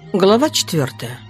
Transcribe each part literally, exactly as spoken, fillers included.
Глава четвертая.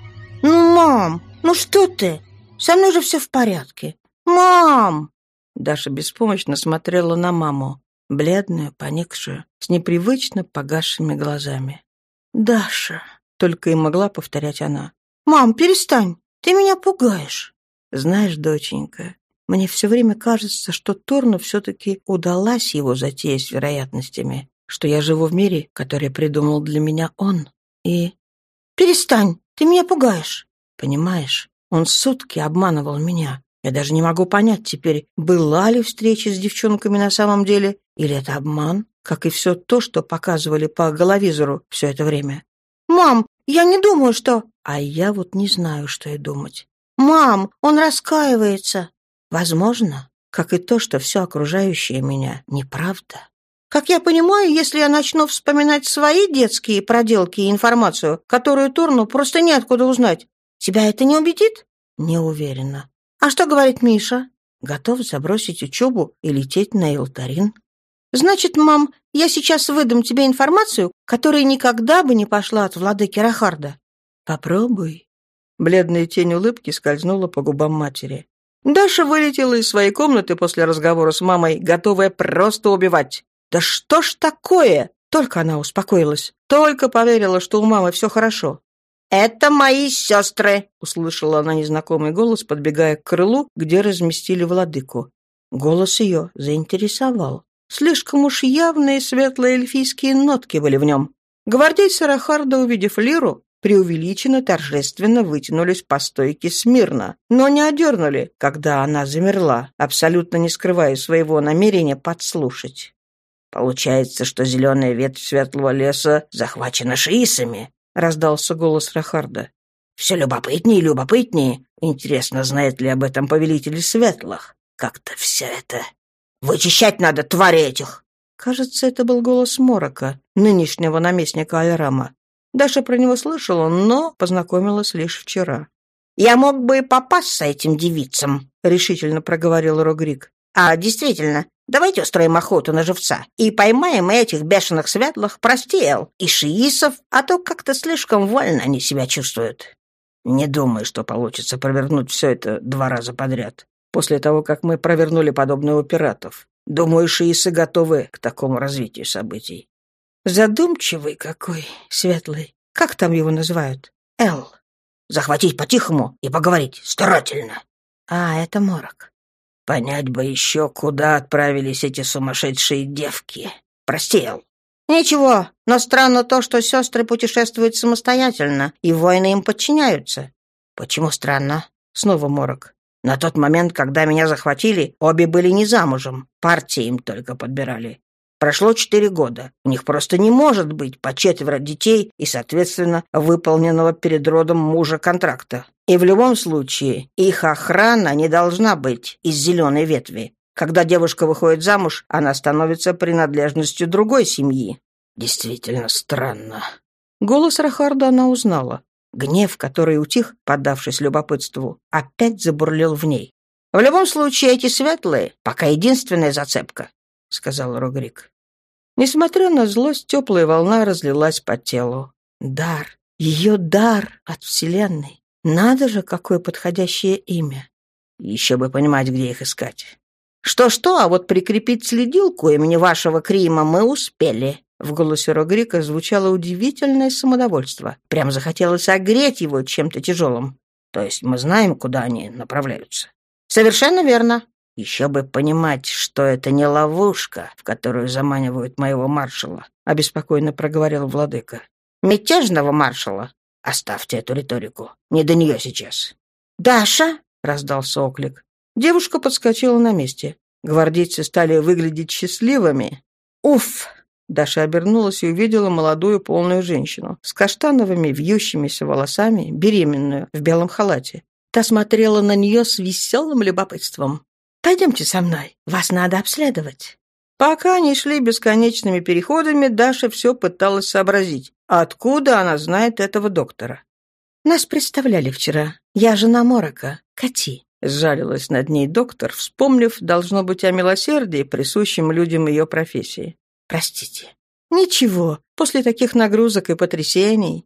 «Ну, мам, ну что ты? Со мной же все в порядке. Мам!» Даша беспомощно смотрела на маму, бледную, поникшую, с непривычно погасшими глазами. «Даша!» — только и могла повторять она. «Мам, перестань, ты меня пугаешь». «Знаешь, доченька, мне все время кажется, что Торну все-таки удалась его затея с вероятностями, что я живу в мире, который придумал для меня он, и...» «Перестань, ты меня пугаешь». «Понимаешь, он сутки обманывал меня. Я даже не могу понять теперь, была ли встреча с девчонками на самом деле, или это обман, как и все то, что показывали по головизору все это время. «Мам, я не думаю, что...» А я вот не знаю, что и думать. «Мам, он раскаивается». Возможно, как и то, что все окружающее меня неправда. Как я понимаю, если я начну вспоминать свои детские проделки и информацию, которую Торну просто неоткуда узнать, тебя это не убедит?» Не уверена. «А что говорит Миша?» Готов забросить учебу и лететь на Илтарин. «Значит, мам, я сейчас выдам тебе информацию, которая никогда бы не пошла от владыки Рахарда». Попробуй. Бледная тень улыбки скользнула по губам матери. Даша вылетела из своей комнаты после разговора с мамой, готовая просто убивать. Да что ж такое? Только она успокоилась, только поверила, что у мамы все хорошо. «Это мои сестры», — услышала она незнакомый голос, подбегая к крылу, где разместили владыку. Голос ее заинтересовал. Слишком уж явные светлые эльфийские нотки были в нем. Гвардейцы Рахарда, увидев Лиру, преувеличенно торжественно вытянулись по стойке смирно, но не одернули, когда она замерла, абсолютно не скрывая своего намерения подслушать. «Получается, что зеленая ветвь светлого леса захвачена шиисами», — раздался голос Рахарда. «Все любопытнее и любопытнее. Интересно, знает ли об этом повелитель светлых? Как-то все это... Вычищать надо, твари этих!» Кажется, это был голос Морока, нынешнего наместника Альрама. Даша про него слышала, но познакомилась лишь вчера. «Я мог бы попасться этим девицам», — решительно проговорил Рогрик. «А, действительно, давайте устроим охоту на живца и поймаем этих бешеных светлых, прости, Эл, и шиисов, а то как-то слишком вольно они себя чувствуют». «Не думаю, что получится провернуть все это два раза подряд, после того, как мы провернули подобное у пиратов. Думаю, шиисы готовы к такому развитию событий». «Задумчивый какой, светлый. Как там его называют? Эл». «Захватить по-тихому и поговорить старательно». «А, это Морок». «Понять бы еще, куда отправились эти сумасшедшие девки. Прости, Эл». «Ничего, но странно то, что сестры путешествуют самостоятельно, и воины им подчиняются». «Почему странно?» Снова Морок. «На тот момент, когда меня захватили, обе были не замужем, партии им только подбирали. Прошло четыре года. У них просто не может быть по четверо детей и, соответственно, выполненного перед родом мужа контракта. И в любом случае их охрана не должна быть из зеленой ветви. Когда девушка выходит замуж, она становится принадлежностью другой семьи». «Действительно странно». Голос Рахарда она узнала. Гнев, который утих, поддавшись любопытству, опять забурлил в ней. «В любом случае эти светлые пока единственная зацепка», — сказал Рогрик. Несмотря на злость, теплая волна разлилась по телу. Дар. Ее дар от Вселенной. Надо же, какое подходящее имя. Еще бы понимать, где их искать. «Что-что, а вот прикрепить следилку имени вашего Крима мы успели». В голосе Рогрика звучало удивительное самодовольство. Прям захотелось огреть его чем-то тяжелым. «То есть мы знаем, куда они направляются?» «Совершенно верно». «Еще бы понимать, что это не ловушка, в которую заманивают моего маршала», — обеспокоенно проговорил владыка. «Мятежного маршала?» «Оставьте эту риторику. Не до нее сейчас». «Даша!» — раздался оклик. Девушка подскочила на месте. Гвардейцы стали выглядеть счастливыми. «Уф!» Даша обернулась и увидела молодую полную женщину с каштановыми вьющимися волосами, беременную, в белом халате. Та смотрела на нее с веселым любопытством. «Пойдемте со мной, вас надо обследовать». Пока они шли бесконечными переходами, Даша все пыталась сообразить, откуда она знает этого доктора. «Нас представляли вчера. Я жена Морока, Кати», — сжалилась над ней доктор, вспомнив, должно быть, о милосердии, присущем людям ее профессии. «Простите». «Ничего, после таких нагрузок и потрясений».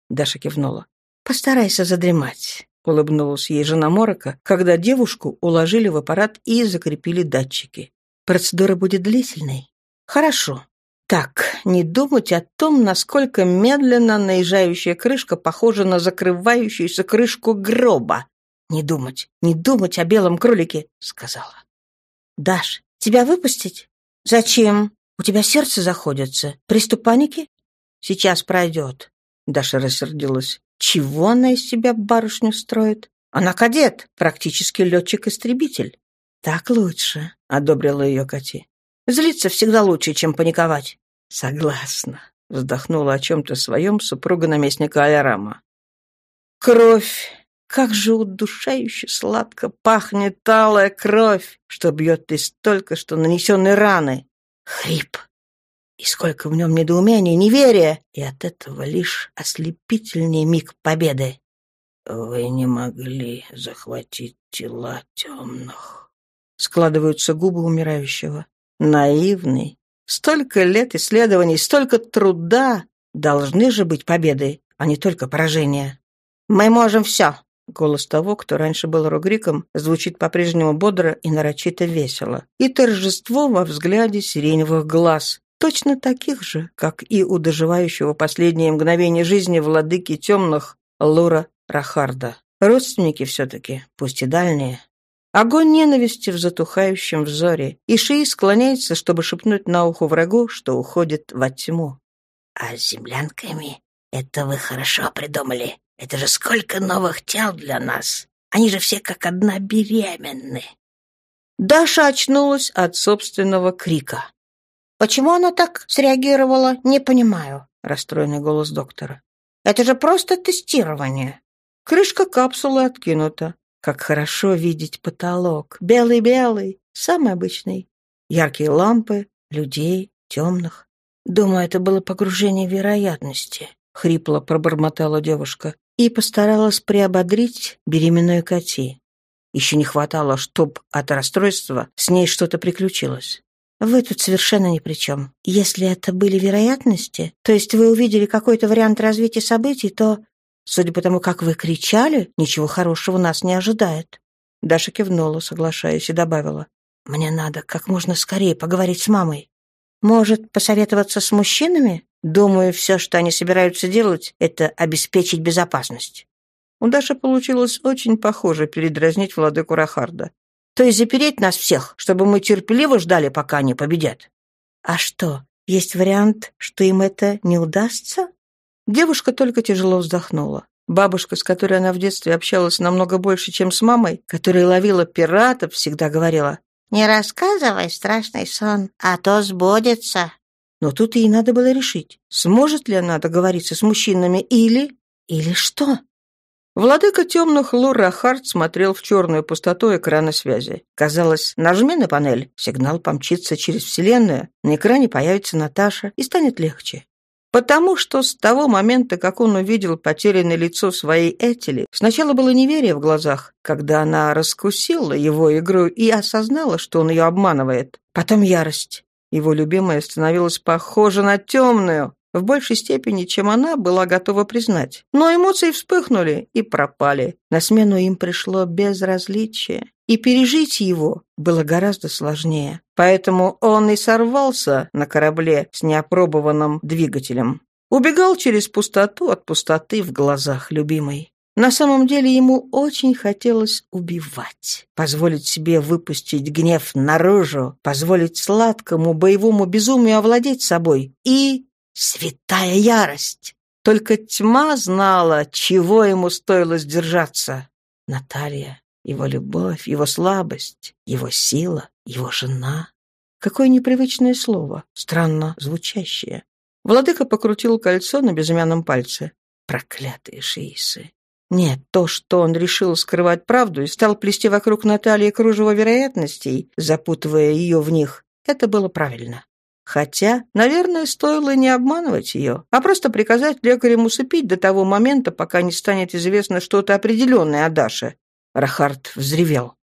Даша кивнула. «Постарайся задремать», — улыбнулась ей жена Морока, когда девушку уложили в аппарат и закрепили датчики. «Процедура будет длительной». «Хорошо. Так, не думать о том, насколько медленно наезжающая крышка похожа на закрывающуюся крышку гроба. Не думать, не думать о белом кролике», — сказала. «Даш, тебя выпустить?» «Зачем? У тебя сердце заходится. Приступ паники?» «Сейчас пройдет». Даша рассердилась. Чего она из себя барышню строит? Она кадет, практически летчик-истребитель. Так лучше, одобрила ее Кати. Злиться всегда лучше, чем паниковать. Согласна, вздохнула о чем-то своем супруга наместника Алярама. Кровь! Как же удушающе сладко пахнет алая кровь, что бьет из только что нанесенной раны. Хрип. И сколько в нем недоумения, неверия, и от этого лишь ослепительнее миг победы. «Вы не могли захватить тела темных», — складываются губы умирающего. Наивный. Столько лет исследований, столько труда. Должны же быть победы, а не только поражения. «Мы можем все», — голос того, кто раньше был Рогриком, звучит по-прежнему бодро и нарочито весело. И торжество во взгляде сиреневых глаз. Точно таких же, как и у доживающего последние мгновения жизни владыки темных Лура Рахарда. Родственники все-таки, пусть и дальние. Огонь ненависти в затухающем взоре, и Шии склоняется, чтобы шепнуть на ухо врагу, что уходит во тьму. «А с землянками это вы хорошо придумали. Это же сколько новых тел для нас. Они же все как одна беременны». Даша очнулась от собственного крика. «Почему она так среагировала, не понимаю», — расстроенный голос доктора. «Это же просто тестирование». Крышка капсулы откинута. Как хорошо видеть потолок. Белый-белый, самый обычный. Яркие лампы, людей, темных. «Думаю, это было погружение в вероятности», — хрипло пробормотала девушка и постаралась приободрить беременную Кати. Еще не хватало, чтоб от расстройства с ней что-то приключилось. «Вы тут совершенно ни при чем. Если это были вероятности, то есть вы увидели какой-то вариант развития событий, то, судя по тому, как вы кричали, ничего хорошего нас не ожидает». Даша кивнула, соглашаясь, и добавила. «Мне надо как можно скорее поговорить с мамой. Может, посоветоваться с мужчинами? Думаю, все, что они собираются делать, это обеспечить безопасность». У Даши получилось очень похоже передразнить владыку Рахарда. То есть запереть нас всех, чтобы мы терпеливо ждали, пока они победят. А что, есть вариант, что им это не удастся? Девушка только тяжело вздохнула. Бабушка, с которой она в детстве общалась намного больше, чем с мамой, которая ловила пиратов, всегда говорила: «Не рассказывай страшный сон, а то сбудется». Но тут ей надо было решить, сможет ли она договориться с мужчинами или... или что? Владыка темных Лур-Рахард смотрел в черную пустоту экрана связи. Казалось, нажми на панель, сигнал помчится через вселенную, на экране появится Наташа, и станет легче. Потому что с того момента, как он увидел потерянное лицо своей Этели, сначала было неверие в глазах, когда она раскусила его игру и осознала, что он ее обманывает. Потом ярость. Его любимая становилась похожа на темную, в большей степени, чем она была готова признать. Но эмоции вспыхнули и пропали. На смену им пришло безразличие. И пережить его было гораздо сложнее. Поэтому он и сорвался на корабле с неопробованным двигателем. Убегал через пустоту от пустоты в глазах любимой. На самом деле ему очень хотелось убивать, позволить себе выпустить гнев наружу, позволить сладкому боевому безумию овладеть собой. И... святая ярость! Только тьма знала, чего ему стоило сдержаться. Наталья, его любовь, его слабость, его сила, его жена. Какое непривычное слово, странно звучащее. Владыка покрутил кольцо на безымянном пальце. Проклятые шиисы! Нет, то, что он решил скрывать правду и стал плести вокруг Натальи кружево вероятностей, запутывая ее в них, это было правильно. Хотя, наверное, стоило не обманывать ее, а просто приказать лекарям усыпить до того момента, пока не станет известно что-то определенное о Даше. Рахард взревел.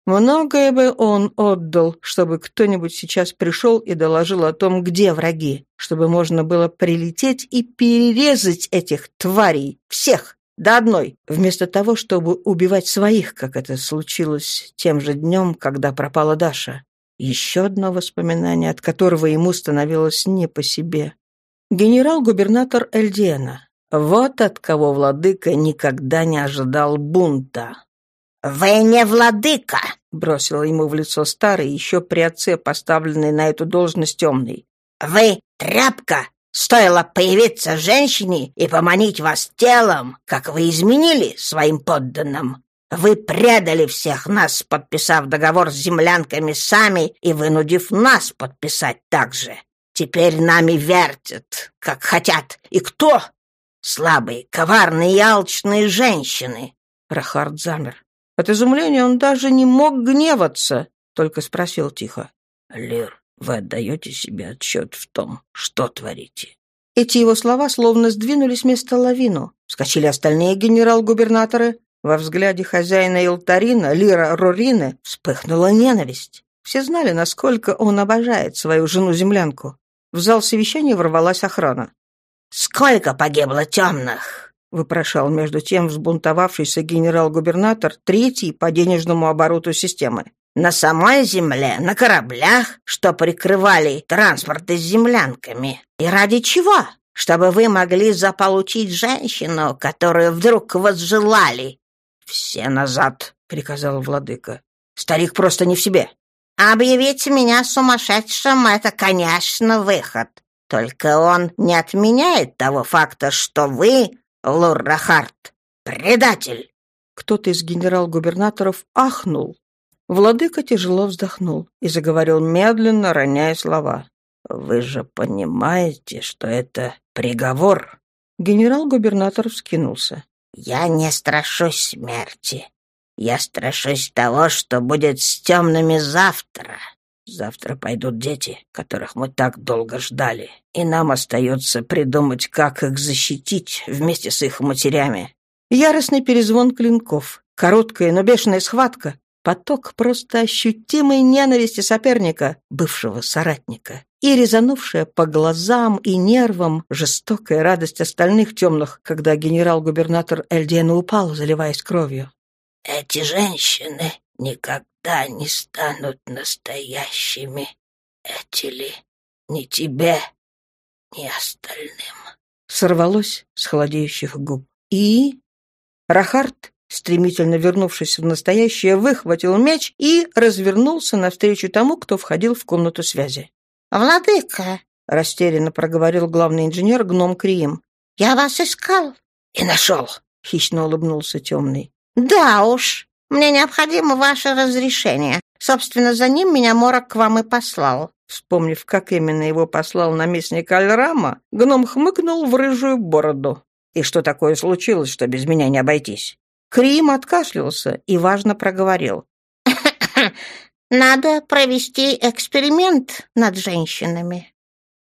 Многое бы он отдал, чтобы кто-нибудь сейчас пришел и доложил о том, где враги, чтобы можно было прилететь и перерезать этих тварей, всех, до одной, вместо того, чтобы убивать своих, как это случилось тем же днем, когда пропала Даша. Еще одно воспоминание, от которого ему становилось не по себе. Генерал-губернатор Эльдиена. Вот от кого владыка никогда не ожидал бунта. «Вы не владыка!» — бросил ему в лицо старый, еще при отце поставленный на эту должность темный. «Вы тряпка! Стоило появиться женщине и поманить вас телом, как вы изменили своим подданным. Вы предали всех нас, подписав договор с землянками сами и вынудив нас подписать так же. Теперь нами вертят, как хотят. И кто? Слабые, коварные и алчные женщины!» Рахард замер. От изумления он даже не мог гневаться, только спросил тихо. «Лир, вы отдаете себе отчет в том, что творите?» Эти его слова словно сдвинули с места лавину. Вскочили остальные генерал-губернаторы. Во взгляде хозяина Илтарина, Лира Рорины, вспыхнула ненависть. Все знали, насколько он обожает свою жену-землянку. В зал совещания ворвалась охрана. «Сколько погибло темных?» — вопрошал между тем взбунтовавшийся генерал-губернатор третий по денежному обороту системы. «На самой земле, на кораблях, что прикрывали транспорты с землянками. И ради чего? Чтобы вы могли заполучить женщину, которую вдруг возжелали». «Все назад», — приказал владыка. «Старик просто не в себе». «Объявить меня сумасшедшим — это, конечно, выход. Только он не отменяет того факта, что вы, Лур-Рахард, предатель». Кто-то из генерал-губернаторов ахнул. Владыка тяжело вздохнул и заговорил медленно, роняя слова. «Вы же понимаете, что это приговор?» Генерал-губернатор вскинулся. «Я не страшусь смерти. Я страшусь того, что будет с темными завтра. Завтра пойдут дети, которых мы так долго ждали, и нам остается придумать, как их защитить вместе с их матерями». Яростный перезвон клинков, короткая, но бешеная схватка, поток просто ощутимой ненависти соперника, бывшего соратника, и резанувшая по глазам и нервам жестокая радость остальных темных, когда генерал-губернатор Эльдиена упал, заливаясь кровью. «Эти женщины никогда не станут настоящими. Эти ли ни тебе, ни остальным?» Сорвалось с холодеющих губ. И Рахард, стремительно вернувшись в настоящее, выхватил меч и развернулся навстречу тому, кто входил в комнату связи. «Владыка», — растерянно проговорил главный инженер гном Криим, — «я вас искал». «И нашел», — хищно улыбнулся темный. «Да уж, мне необходимо ваше разрешение. Собственно, за ним меня Морок к вам и послал». Вспомнив, как именно его послал наместник Альрама, гном хмыкнул в рыжую бороду. «И что такое случилось, что без меня не обойтись?» Крим откашлялся и важно проговорил. «Надо провести эксперимент над женщинами.